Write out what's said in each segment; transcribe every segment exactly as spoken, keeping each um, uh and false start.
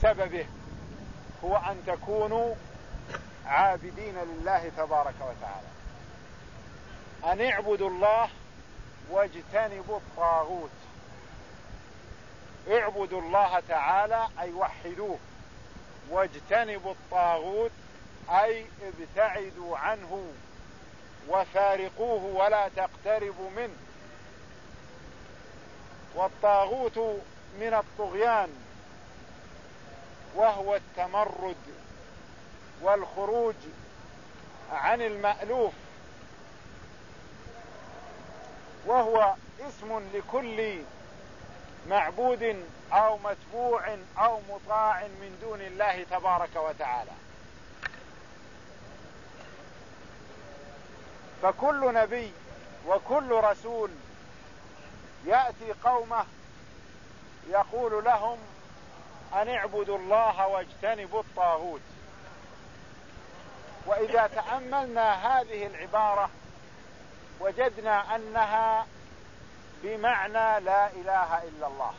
بسببه هو أن تكونوا عابدين لله تبارك وتعالى، أن اعبدوا الله واجتنبوا الطاغوت. اعبدوا الله تعالى أي وحدوه، واجتنبوا الطاغوت أي ابتعدوا عنه وفارقوه ولا تقتربوا منه. والطاغوت من الطغيان، وهو التمرد والخروج عن المألوف، وهو اسم لكل معبود أو متبوع أو مطاع من دون الله تبارك وتعالى. فكل نبي وكل رسول يأتي قومه يقول لهم أن اعبدوا الله واجتنبوا الطاغوت. وإذا تأملنا هذه العبارة وجدنا أنها بمعنى لا إله إلا الله.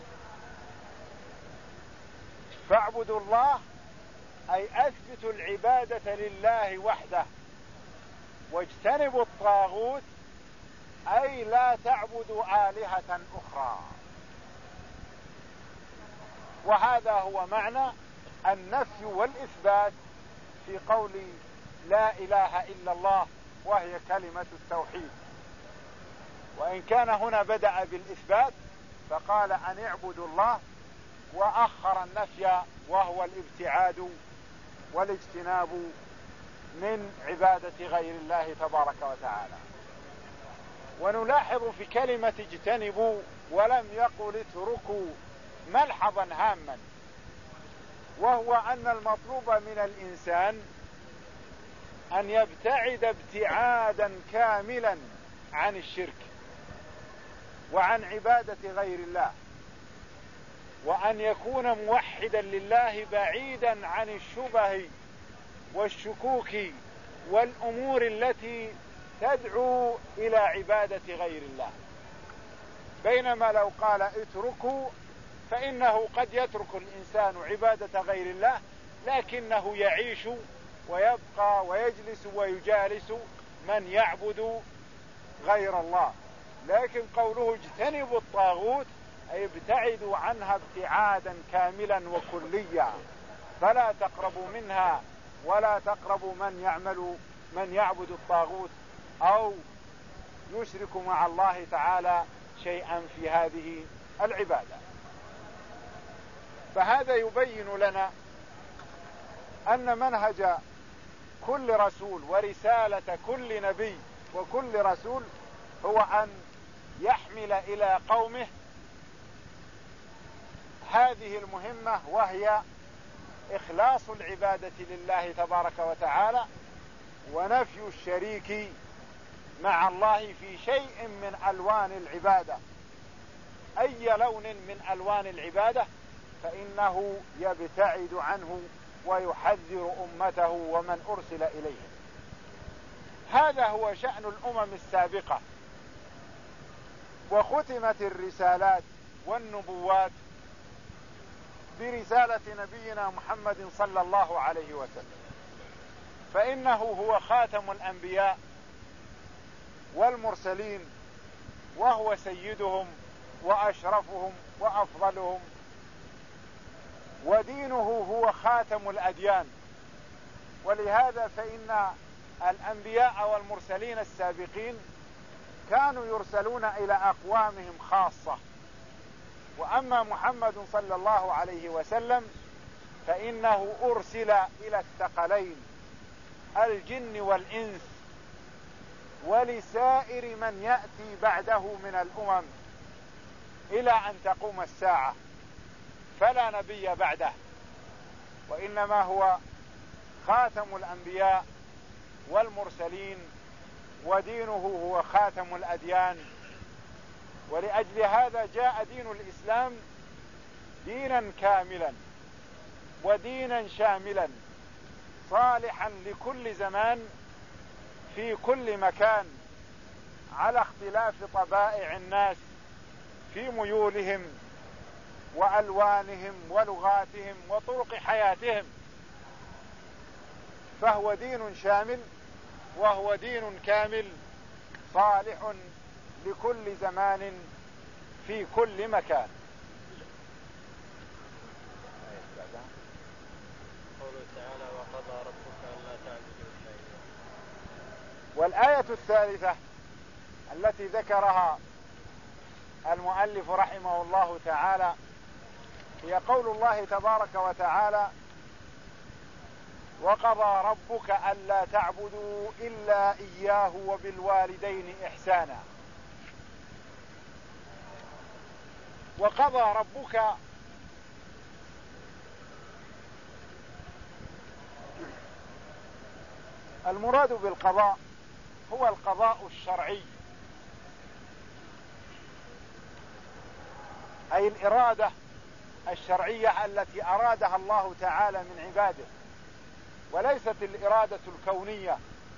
فاعبدوا الله أي أثبتوا العبادة لله وحده، واجتنبوا الطاغوت أي لا تعبدوا آلهة أخرى. وهذا هو معنى النفي والإثبات في قول لا إله إلا الله، وهي كلمة التوحيد. وإن كان هنا بدأ بالإثبات فقال أن اعبدوا الله، وأخر النفي وهو الابتعاد والاجتناب من عبادة غير الله تبارك وتعالى. ونلاحظ في كلمة اجتنبوا ولم يقل اتركوا ملحظا هاما، وهو أن المطلوب من الإنسان أن يبتعد ابتعادا كاملا عن الشرك وعن عبادة غير الله، وأن يكون موحدا لله بعيدا عن الشبه والشكوك والأمور التي تدعو إلى عبادة غير الله. بينما لو قال اتركوا فإنه قد يترك الإنسان عبادة غير الله، لكنه يعيش ويبقى ويجلس ويجالس من يعبد غير الله. لكن قوله اجتنبوا الطاغوت أي ابتعدوا عنها ابتعادا كاملا وكليا، فلا تقربوا منها ولا تقربوا من يعمل من يعبد الطاغوت أو يشرك مع الله تعالى شيئا في هذه العبادة. فهذا يبين لنا أن منهج كل رسول ورسالة كل نبي وكل رسول هو أن يحمل إلى قومه هذه المهمة، وهي إخلاص العبادة لله تبارك وتعالى، ونفي الشريك مع الله في شيء من ألوان العبادة. أي لون من ألوان العبادة فإنه يبتعد عنه ويحذر أمته ومن أرسل إليه. هذا هو شأن الأمم السابقة. وختمت الرسالات والنبوات برسالة نبينا محمد صلى الله عليه وسلم، فإنه هو خاتم الأنبياء والمرسلين، وهو سيدهم وأشرفهم وأفضلهم، ودينه هو خاتم الأديان. ولهذا فإن الأنبياء والمرسلين السابقين كانوا يرسلون إلى أقوامهم خاصة، وأما محمد صلى الله عليه وسلم فإنه أرسل إلى الثقلين الجن والإنس ولسائر من يأتي بعده من الأمم إلى أن تقوم الساعة، فلا نبي بعده، وإنما هو خاتم الأنبياء والمرسلين، ودينه هو خاتم الأديان. ولأجل هذا جاء دين الإسلام دينا كاملا ودينا شاملا صالحا لكل زمان في كل مكان، على اختلاف طبائع الناس في ميولهم وألوانهم ولغاتهم وطرق حياتهم، فهو دين شامل وهو دين كامل صالح لكل زمان في كل مكان. قوله تعالى وقضى ربك ألا تعبدوا إلا إياه. والآية الثالثة التي ذكرها المؤلف رحمه الله تعالى هي قول الله تبارك وتعالى وقضى ربك ألا تعبدوا إلا إياه وبالوالدين إحسانا. وقضى ربك المراد بالقضاء هو القضاء الشرعي، أي الإرادة الشرعية التي أرادها الله تعالى من عباده، وليست الإرادة الكونية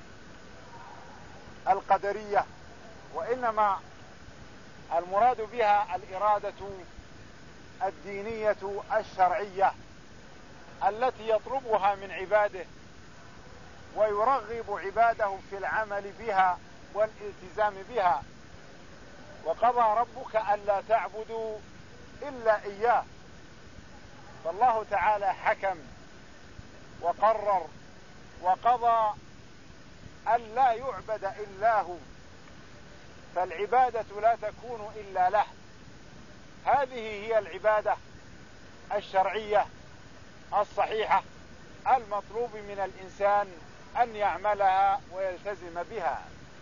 القدرية، وإنما المراد بها الإرادة الدينية الشرعية التي يطلبها من عباده ويرغب عباده في العمل بها والالتزام بها. وقضى ربك ألا تعبدوا إلا إياه، فالله تعالى حكم وقرر وقضى ألا يعبد إلا هو، فالعبادة لا تكون إلا له. هذه هي العبادة الشرعية الصحيحة المطلوب من الإنسان أن يعملها ويلتزم بها.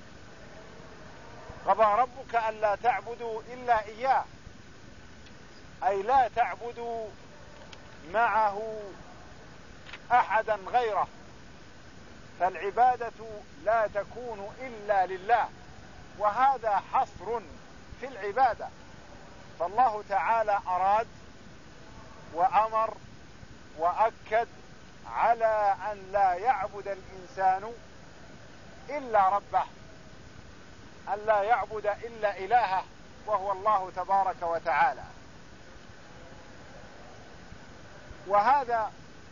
قضى ربك ألا تعبدوا إلا إياه، أي لا تعبدوا معه أحدا غيره، فالعبادة لا تكون إلا لله، وهذا حصر في العبادة. فالله تعالى أراد وأمر وأكد على أن لا يعبد الإنسان إلا ربه، أن لا يعبد إلا إلهه وهو الله تبارك وتعالى. وهذا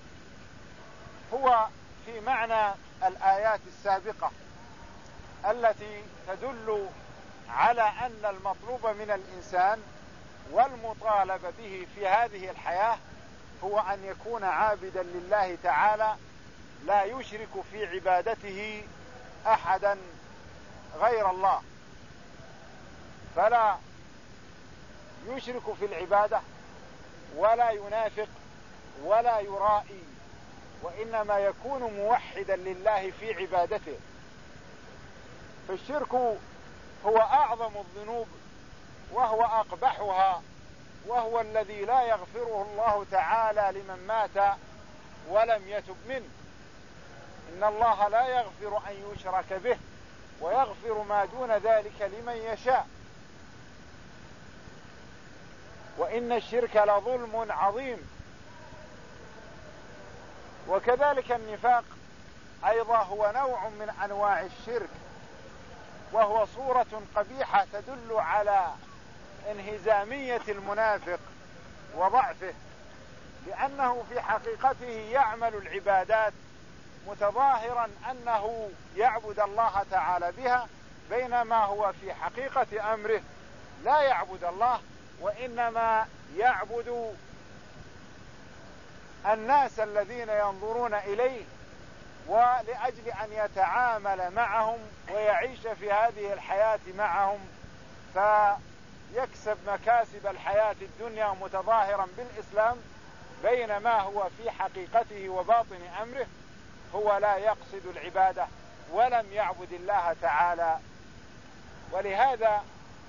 هو في معنى الآيات السابقة التي تدل على أن المطلوب من الإنسان والمطالب به في هذه الحياة هو أن يكون عابدا لله تعالى، لا يشرك في عبادته أحدا غير الله، فلا يشرك في العبادة ولا ينافق ولا يرائي، وإنما يكون موحدا لله في عبادته. فالشرك هو أعظم الذنوب وهو أقبحها، وهو الذي لا يغفره الله تعالى لمن مات ولم يتب منه. إن الله لا يغفر أن يشرك به ويغفر ما دون ذلك لمن يشاء، وإن الشرك لظلم عظيم. وكذلك النفاق أيضا هو نوع من أنواع الشرك، وهو صورة قبيحة تدل على انهزامية المنافق وضعفه، لأنه في حقيقته يعمل العبادات متظاهرا أنه يعبد الله تعالى بها، بينما هو في حقيقة أمره لا يعبد الله، وإنما يعبد الناس الذين ينظرون إليه، ولأجل أن يتعامل معهم ويعيش في هذه الحياة معهم، فيكسب مكاسب الحياة الدنيا متظاهرا بالإسلام، بينما هو في حقيقته وباطن أمره هو لا يقصد العبادة ولم يعبد الله تعالى. ولهذا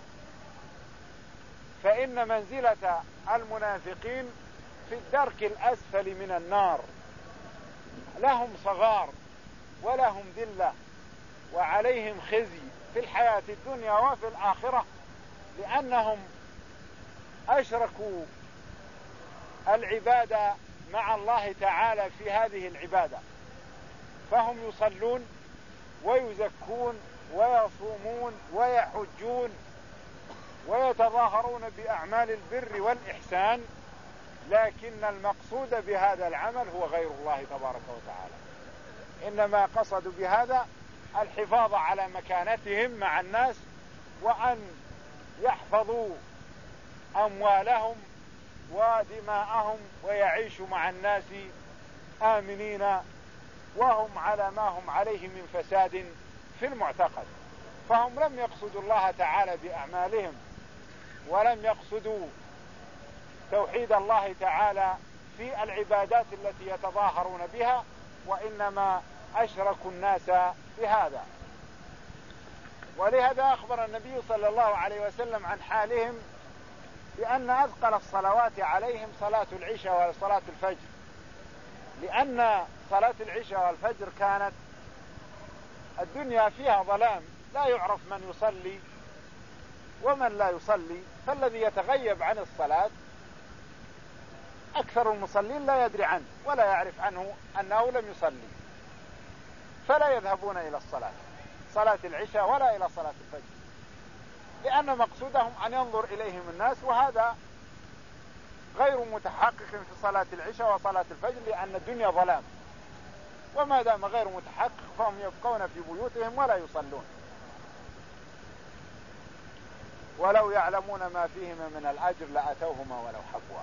فإن منزلة المنافقين في الدرك الأسفل من النار، لهم صغار ولهم ذلة وعليهم خزي في الحياة الدنيا وفي الآخرة، لأنهم أشركوا العبادة مع الله تعالى في هذه العبادة، فهم يصلون ويزكون ويصومون ويحجون ويتظاهرون بأعمال البر والإحسان، لكن المقصود بهذا العمل هو غير الله تبارك وتعالى، إنما قصدوا بهذا الحفاظ على مكانتهم مع الناس، وأن يحفظوا أموالهم ودماءهم ويعيشوا مع الناس آمنين، وهم على ما هم عليه من فساد في المعتقد. فهم لم يقصدوا الله تعالى بأعمالهم، ولم يقصدوا توحيد الله تعالى في العبادات التي يتظاهرون بها، وإنما أشركوا الناس بهذا. ولهذا أخبر النبي صلى الله عليه وسلم عن حالهم بأن أثقل الصلوات عليهم صلاة العشاء وصلاة الفجر، لأن صلاة العشاء والفجر كانت الدنيا فيها ظلام، لا يعرف من يصلي ومن لا يصلي، فالذي يتغيب عن الصلاة أكثر المصلين لا يدري عنه ولا يعرف عنه أنه لم يصلي، فلا يذهبون إلى الصلاة صلاة العشاء ولا إلى صلاة الفجر، لأن مقصودهم أن ينظر إليهم الناس، وهذا غير متحقق في صلاة العشاء وصلاة الفجر، لأن الدنيا ظلام، وما دام غير متحقق فهم يبقون في بيوتهم ولا يصلون. ولو يعلمون ما فيهما من الأجر لأتوهما ولو حبوا،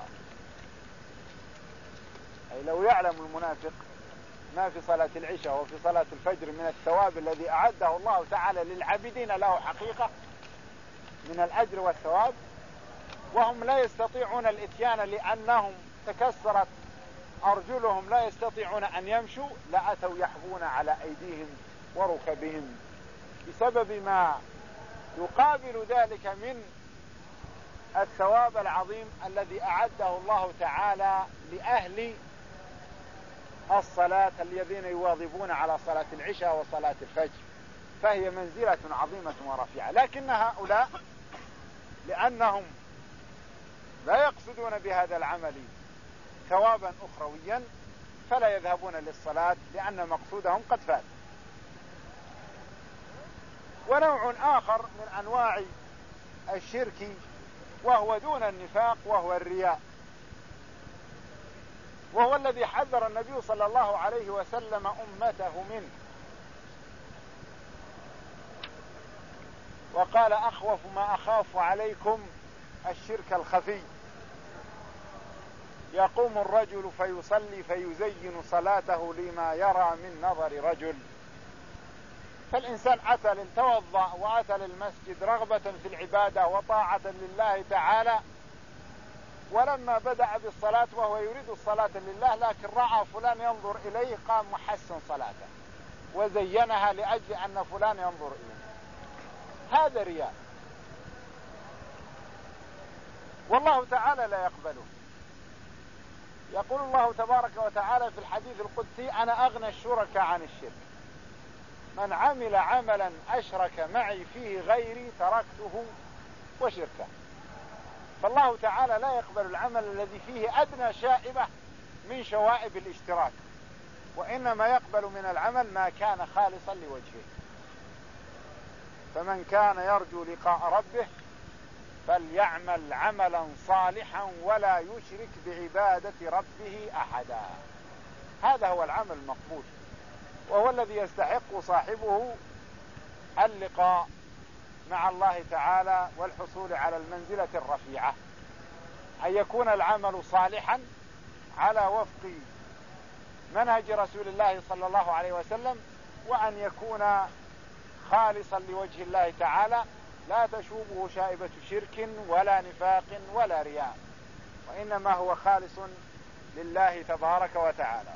أي لو يعلم المنافق ما في صلاة العشاء وفي صلاة الفجر من الثواب الذي أعده الله تعالى للعابدين له حقيقة من الأجر والثواب، وهم لا يستطيعون الإتيان لأنهم تكسرت أرجلهم لا يستطيعون أن يمشوا، لأتوا يحبون على أيديهم وركبهم بسبب ما يقابل ذلك من الثواب العظيم الذي أعده الله تعالى لأهل الصلاة الذين يواظبون على صلاة العشاء وصلاة الفجر، فهي منزلة عظيمة ورفيعة. لكن هؤلاء لأنهم لا يقصدون بهذا العمل ثوابا أخرويا فلا يذهبون للصلاة، لأن مقصودهم قد فات. ونوع آخر من أنواع الشرك وهو دون النفاق وهو الرياء، وهو الذي حذر النبي صلى الله عليه وسلم أمته منه، وقال أخوف ما أخاف عليكم الشرك الخفي، يقوم الرجل فيصلي فيزين صلاته لما يرى من نظر رجل. فالإنسان أتى توضأ وأتى للمسجد رغبة في العبادة وطاعة لله تعالى، ولما بدأ بالصلاة وهو يريد الصلاة لله لكن رأى فلان ينظر إليه قام محسن صلاته وزينها لأجل أن فلان ينظر إليه، هذا رياء، والله تعالى لا يقبله. يقول الله تبارك وتعالى في الحديث القدسي: أنا أغنى الشركاء عن الشرك، من عمل عملا أشرك معي فيه غيري تركته وشركه. فالله تعالى لا يقبل العمل الذي فيه أدنى شائبة من شوائب الاشتراك، وإنما يقبل من العمل ما كان خالصا لوجهه. فمن كان يرجو لقاء ربه فليعمل عملا صالحا ولا يشرك بعبادة ربه أحدا. هذا هو العمل المقبول، وهو الذي يستحق صاحبه اللقاء مع الله تعالى والحصول على المنزلة الرفيعة، أن يكون العمل صالحا على وفق منهج رسول الله صلى الله عليه وسلم، وأن يكون خالصا لوجه الله تعالى لا تشوبه شائبة شرك ولا نفاق ولا رياء، وإنما هو خالص لله تبارك وتعالى.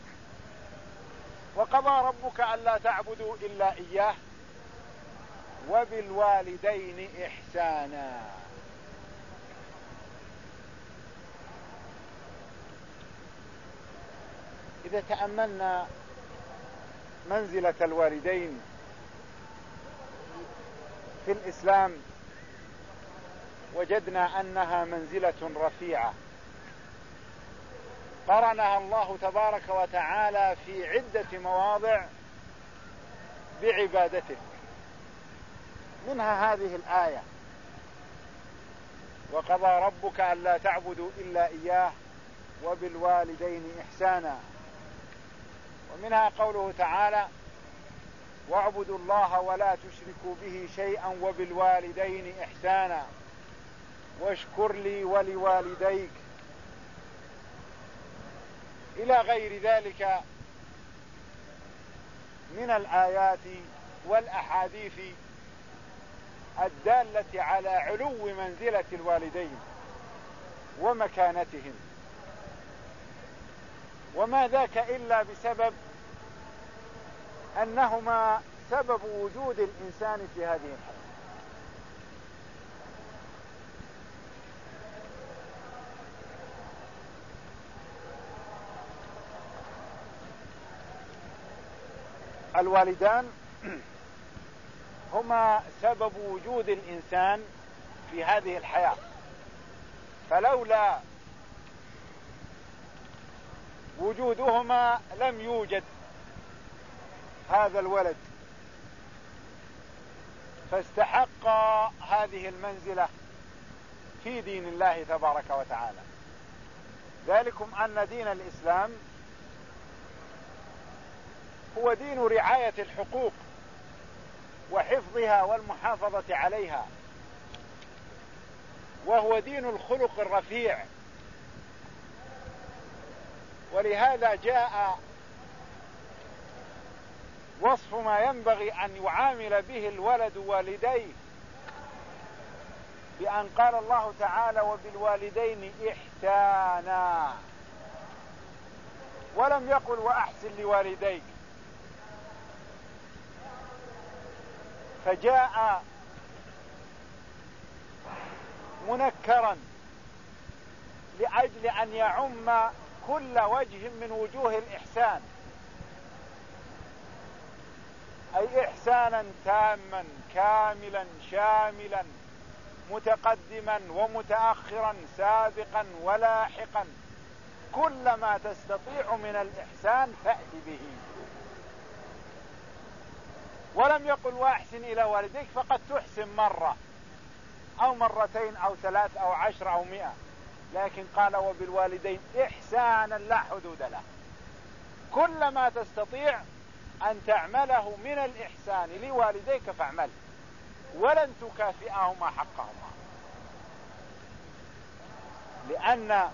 وقضى ربك ألا تعبدوا إلا إياه وبالوالدين إحسانا. إذا تأملنا منزلة الوالدين في الإسلام وجدنا أنها منزلة رفيعة، قرنها الله تبارك وتعالى في عدة مواضع بعبادته، منها هذه الآية: وقضى ربك ألا تعبدوا إلا إياه وبالوالدين إحسانا. ومنها قوله تعالى: واعبدوا الله ولا تشركوا به شيئا وبالوالدين إحسانا واشكر لي ولوالديك، إلى غير ذلك من الآيات والأحاديث الدالة على علو منزلة الوالدين ومكانتهم، وما ذاك إلا بسبب أنهما سبب وجود الإنسان في هذه الحياة. الوالدان هما سبب وجود الإنسان في هذه الحياة، فلولا وجودهما لم يوجد هذا الولد، فاستحق هذه المنزلة في دين الله تبارك وتعالى. ذلكم أن دين الإسلام هو دين رعاية الحقوق وحفظها والمحافظة عليها، وهو دين الخلق الرفيع. ولهذا جاء وصف ما ينبغي أن يعامل به الولد والديه، بأن قال الله تعالى: وبالوالدين إحسانا، ولم يقل وأحسن لوالديك. فجاء منكرا لأجل أن يعم كل وجه من وجوه الإحسان، أي إحسانا تاما كاملا شاملا متقدما ومتأخرا سابقا ولاحقا، كل ما تستطيع من الإحسان فأت به. ولم يقل وأحسن إلى والديك فقد تحسن مرة أو مرتين أو ثلاث أو عشر أو مئة، لكن قال: وبالوالدين إحسانا لا حدود له، كل ما تستطيع أن تعمله من الإحسان لوالديك فاعمل، ولن تكافئهما حقهما، لأن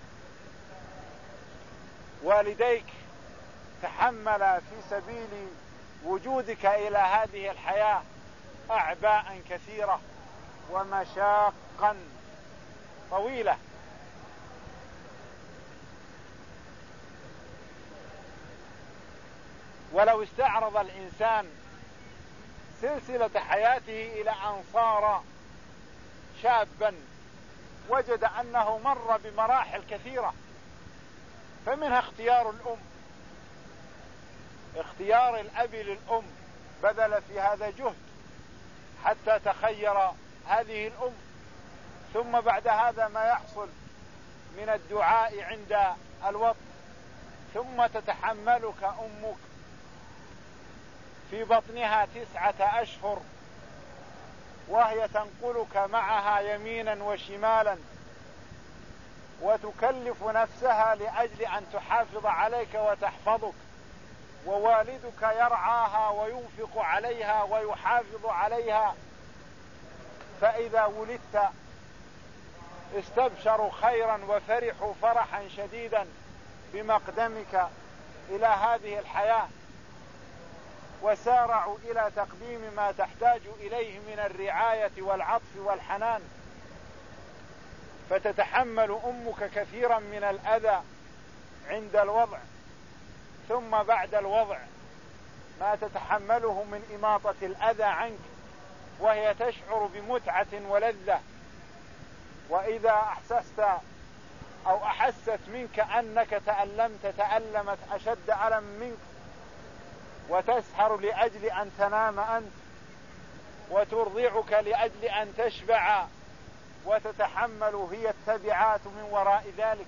والديك تحمل في سبيل وجودك إلى هذه الحياة أعباء كثيرة ومشاقا طويلة، ولو استعرض الإنسان سلسلة حياته إلى أن صار شابا وجد أنه مر بمراحل كثيرة، فمنها اختيار الأم، اختيار الأب للأم، بذل في هذا جهد حتى تخير هذه الأم، ثم بعد هذا ما يحصل من الدعاء عند الوطن، ثم تتحملك أمك في بطنها تسعة أشهر وهي تنقلك معها يمينا وشمالا، وتكلف نفسها لأجل أن تحافظ عليك وتحفظك، ووالدك يرعاها وينفق عليها ويحافظ عليها. فإذا ولدت استبشروا خيرا وفرحوا فرحا شديدا بمقدمك إلى هذه الحياة، وسارعوا إلى تقديم ما تحتاج إليه من الرعاية والعطف والحنان، فتتحمل أمك كثيرا من الأذى عند الوضع، ثم بعد الوضع ما تتحمله من إماطة الأذى عنك، وهي تشعر بمتعة ولذة. وإذا أحسست أو أحست منك أنك تألمت تألمت أشد ألم منك، وتسهر لأجل أن تنام أنت، وترضعك لأجل أن تشبع، وتتحمل هي التبعات من وراء ذلك.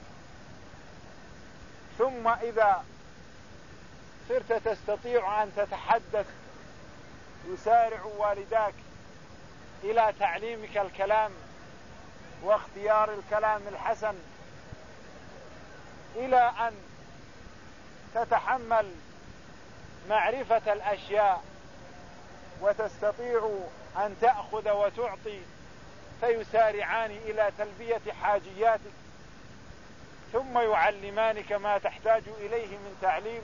ثم إذا صرت تستطيع أن تتحدث يسارع والداك إلى تعليمك الكلام واختيار الكلام الحسن، إلى أن تتحمل معرفة الأشياء وتستطيع أن تأخذ وتعطي، فيسارعان إلى تلبية حاجياتك، ثم يعلمانك ما تحتاج إليه من تعليم.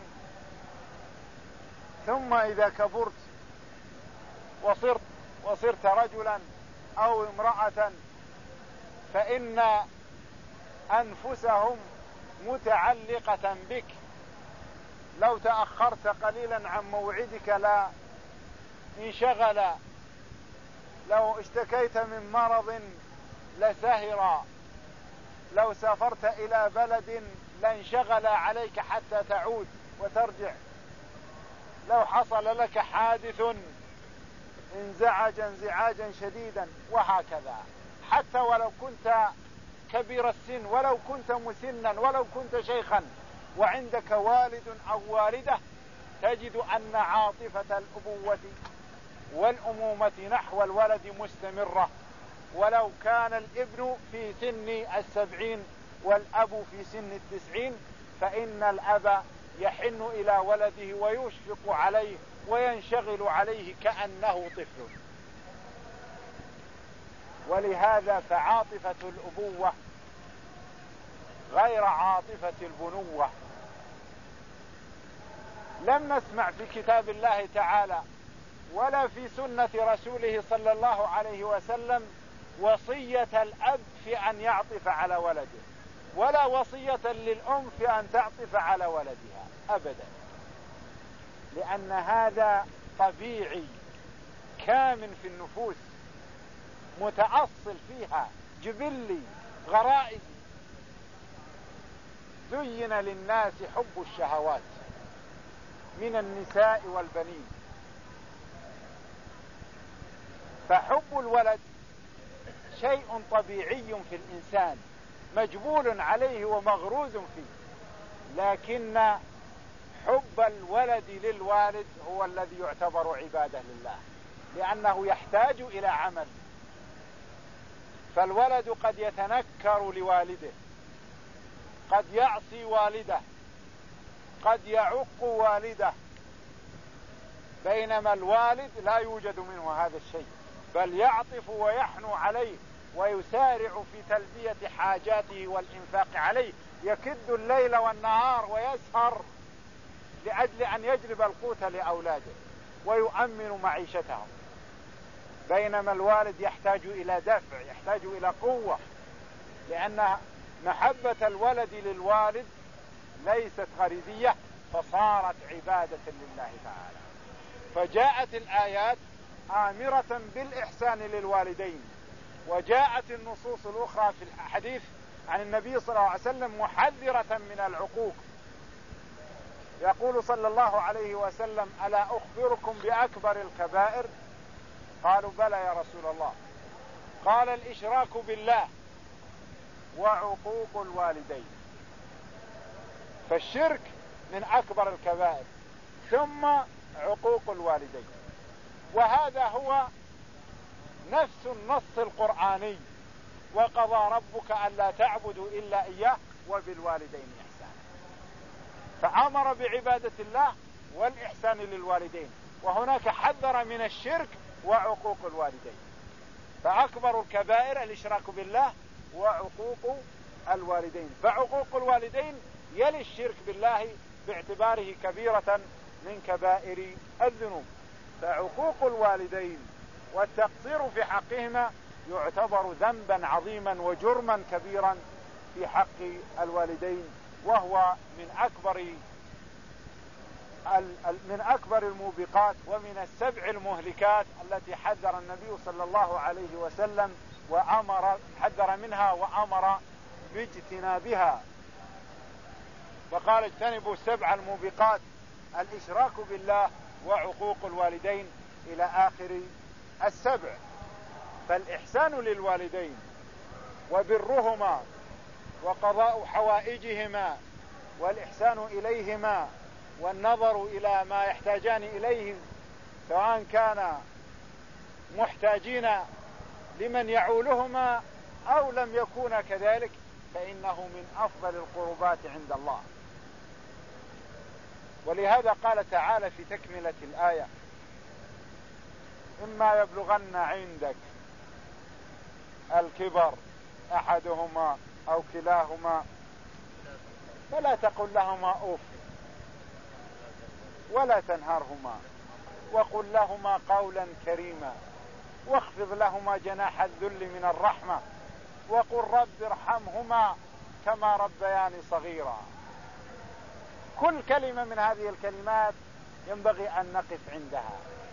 ثم إذا كبرت وصرت وصرت رجلا أو امرأة فإن أنفسهم متعلقة بك، لو تأخرت قليلا عن موعدك لا انشغل، لو اشتكيت من مرض لسهر، لو سافرت إلى بلد لانشغل عليك حتى تعود وترجع، لو حصل لك حادث انزعج انزعاجا شديدا، وهكذا. حتى ولو كنت كبير السن، ولو كنت مسنا، ولو كنت شيخا وعندك والد أو والدة، تجد أن عاطفة الأبوة والأمومة نحو الولد مستمرة، ولو كان الابن في سن السبعين والأب في سن التسعين، فإن الأب يحن إلى ولده ويشفق عليه وينشغل عليه كأنه طفل. ولهذا فعاطفة الأبوة غير عاطفة البنوة. لم نسمع في كتاب الله تعالى ولا في سنة رسوله صلى الله عليه وسلم وصية الأب في أن يعطف على ولده، ولا وصية للأم في أن تعطف على ولدها أبدا، لأن هذا طبيعي كامن في النفوس، متأصل فيها، جبلي غرائزي. زين للناس حب الشهوات من النساء والبنين، فحب الولد شيء طبيعي في الإنسان مجبول عليه ومغروز فيه، لكن حب الولد للوالد هو الذي يعتبر عبادة لله، لأنه يحتاج إلى عمل. فالولد قد يتنكر لوالده، قد يعصي والده، قد يعق والده، بينما الوالد لا يوجد منه هذا الشيء، بل يعطف ويحنو عليه ويسارع في تلبية حاجاته والإنفاق عليه، يكد الليل والنهار ويسهر لأجل أن يجلب القوت لأولاده ويؤمن معيشتهم، بينما الوالد يحتاج إلى دفع، يحتاج إلى قوة، لأن محبة الولد للوالد ليست غريزية، فصارت عبادة لله تعالى. فجاءت الآيات آمرة بالإحسان للوالدين، وجاءت النصوص الأخرى في الحديث عن النبي صلى الله عليه وسلم محذرة من العقوق. يقول صلى الله عليه وسلم: ألا أخبركم بأكبر الكبائر؟ قالوا: بلى يا رسول الله. قال: الإشراك بالله وعقوق الوالدين. فالشرك من أكبر الكبائر، ثم عقوق الوالدين، وهذا هو نفس النص القرآني: وقضى ربك ألا تعبدوا إلا إياه وبالوالدين إحسانا. فأمر بعبادة الله والإحسان للوالدين، وهناك حذر من الشرك وعقوق الوالدين. فأكبر الكبائر الإشراك بالله وعقوق الوالدين، فعقوق الوالدين يلي الشرك بالله باعتباره كبيرة من كبائر الذنوب. فعقوق الوالدين والتقصير في حقهما يعتبر ذنبا عظيما وجرما كبيرا في حق الوالدين، وهو من أكبر من أكبر الموبقات ومن السبع المهلكات التي حذر النبي صلى الله عليه وسلم وأمر حذر منها وأمر باجتنابها، وقال: اجتنبوا السبع الموبقات: الإشراك بالله وعقوق الوالدين، إلى آخر السبع. فالإحسان للوالدين وبرهما وقضاء حوائجهما والإحسان إليهما والنظر إلى ما يحتاجان إليه، سواء كان محتاجين لمن يعولهما أو لم يكونا كذلك، فإنه من أفضل القربات عند الله. ولهذا قال تعالى في تكملة الآية: إما يبلغن عندك الكبر أحدهما أو كلاهما فلا تقل لهما أوف ولا تنهرهما وقل لهما قولا كريما واخفض لهما جناح الذل من الرحمة وقل رب ارحمهما كما ربياني صغيرا. كل كلمة من هذه الكلمات ينبغي أن نقف عندها.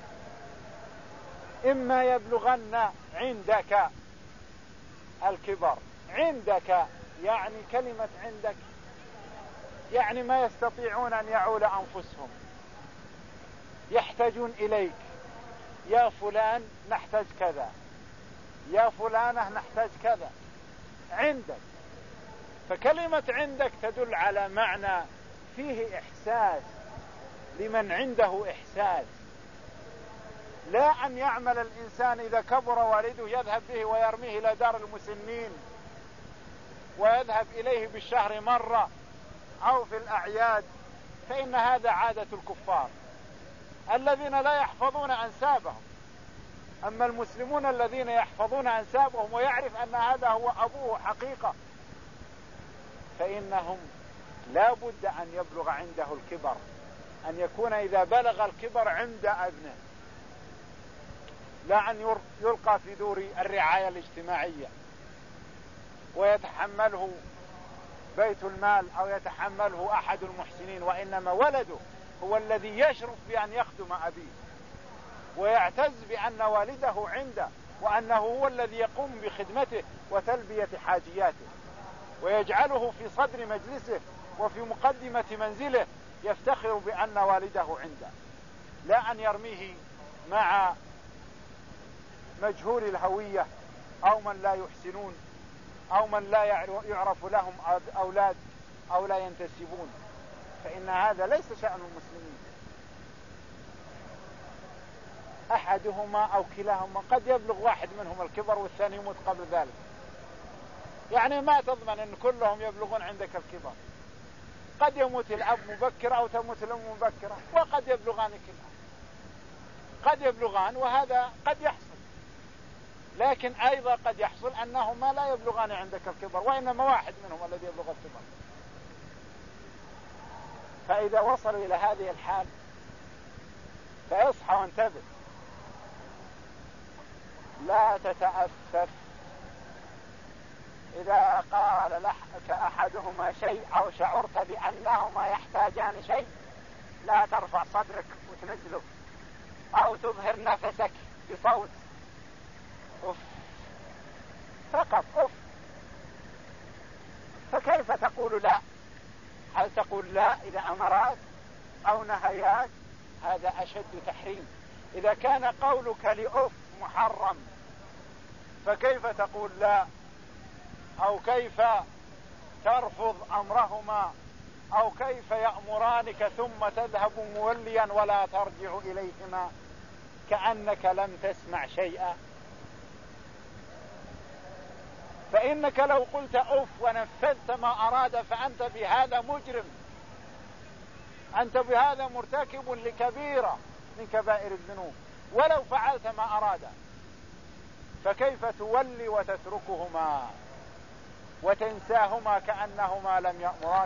إما يبلغن عندك الكبر، عندك يعني كلمة عندك يعني ما يستطيعون أن يعول أنفسهم، يحتاجون إليك، يا فلان نحتاج كذا، يا فلانة نحتاج كذا، عندك. فكلمة عندك تدل على معنى فيه إحساس لمن عنده إحساس، لا أن يعمل الإنسان إذا كبر والده يذهب به ويرميه إلى دار المسنين ويذهب إليه بالشهر مرة أو في الأعياد، فإن هذا عادة الكفار الذين لا يحفظون أنسابهم. أما المسلمون الذين يحفظون أنسابهم ويعرف أن هذا هو أبوه حقيقة، فإنهم لا بد أن يبلغ عنده الكبر، أن يكون إذا بلغ الكبر عند ابنه، لا أن يلقى في دور الرعاية الاجتماعية ويتحمله بيت المال أو يتحمله أحد المحسنين، وإنما ولده هو الذي يشرف بأن يخدم أبيه ويعتز بأن والده عنده وأنه هو الذي يقوم بخدمته وتلبية حاجياته، ويجعله في صدر مجلسه وفي مقدمة منزله يفتخر بأن والده عنده، لا أن يرميه مع مجهول الهوية أو من لا يحسنون أو من لا يعرف لهم أولاد أو لا ينتسبون، فإن هذا ليس شأن المسلمين. أحدهما أو كلاهما، قد يبلغ واحد منهم الكبر والثاني يموت قبل ذلك، يعني ما تضمن أن كلهم يبلغون عندك الكبر. قد يموت الأب مبكرا أو تموت الأم مبكرا، وقد يبلغان كلاهما، قد يبلغان وهذا قد يحصل، لكن أيضا قد يحصل أنهما لا يبلغان عندك الكبر وإنما واحد منهم الذي يبلغ الكبر. فإذا وصلوا إلى هذه الحال فاصحى وانتبه، لا تتأفف. إذا قال لك أحدهما شيء أو شعرت بأنهما يحتاجان شيء لا ترفع صدرك وتنزله أو تظهر نفسك بصوت أف، فقط أف. فكيف تقول لا؟ هل تقول لا إذا أمرات أو نهيات؟ هذا أشد تحريم. إذا كان قولك لأف محرم فكيف تقول لا؟ أو كيف ترفض أمرهما؟ أو كيف يأمرانك ثم تذهب موليا ولا ترجع إليهما كأنك لم تسمع شيئا؟ فإنك لو قلت أف ونفذت ما أراد فأنت بهذا مجرم، أنت بهذا مرتكب لكبيرة من كبائر الذنوب ولو فعلت ما أراد. فكيف تولي وتتركهما وتنساهما كأنهما لم يأمراك؟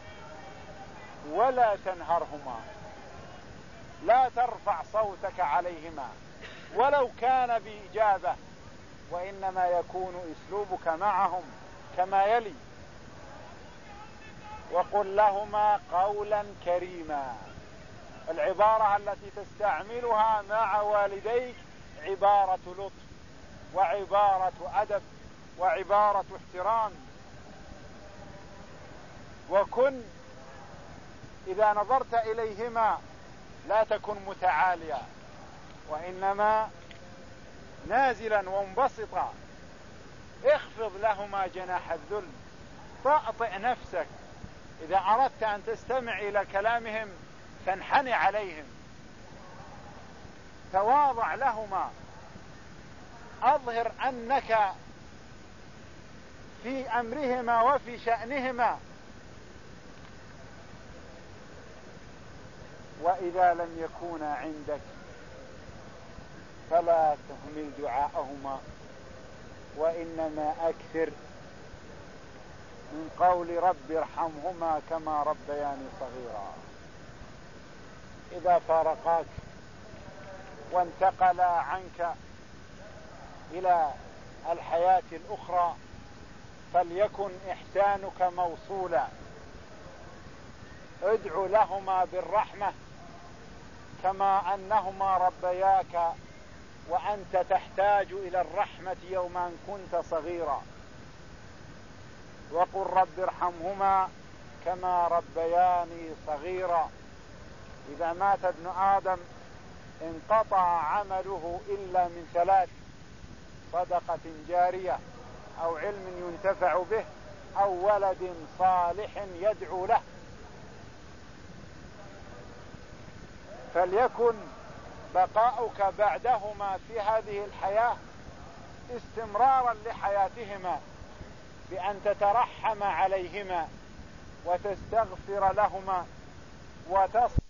ولا تنهرهما، لا ترفع صوتك عليهما ولو كان بإجابة، وإنما يكون أسلوبك معهم كما يلي: وقل لهما قولا كريما. العبارة التي تستعملها مع والديك عبارة لطف وعبارة أدب وعبارة احترام. وكن إذا نظرت إليهما لا تكن متعاليا، وإنما نازلا وانبسطا. اخفض لهما جناح الذل، طأطئ نفسك. إذا أردت أن تستمع إلى كلامهم فانحني عليهم، تواضع لهما، أظهر أنك في أمرهما وفي شأنهما. وإذا لم يكونا عندك فلا تهمل دعاءهما، وإنما أكثر من قول رب ارحمهما كما ربياني صغيرا. إذا فارقاك وانتقلا عنك إلى الحياة الأخرى فليكن إحسانك موصولا. ادع لهما بالرحمة كما أنهما ربياك وأنت تحتاج إلى الرحمة يوم أن كنت صغيرا. وقل رب ارحمهما كما ربياني صغيرا. إذا مات ابن آدم انقطع عمله إلا من ثلاث: صدقة جارية، أو علم ينتفع به، أو ولد صالح يدعو له. فليكن بقاؤك بعدهما في هذه الحياة استمرارا لحياتهما، بأن تترحم عليهما وتستغفر لهما وتصل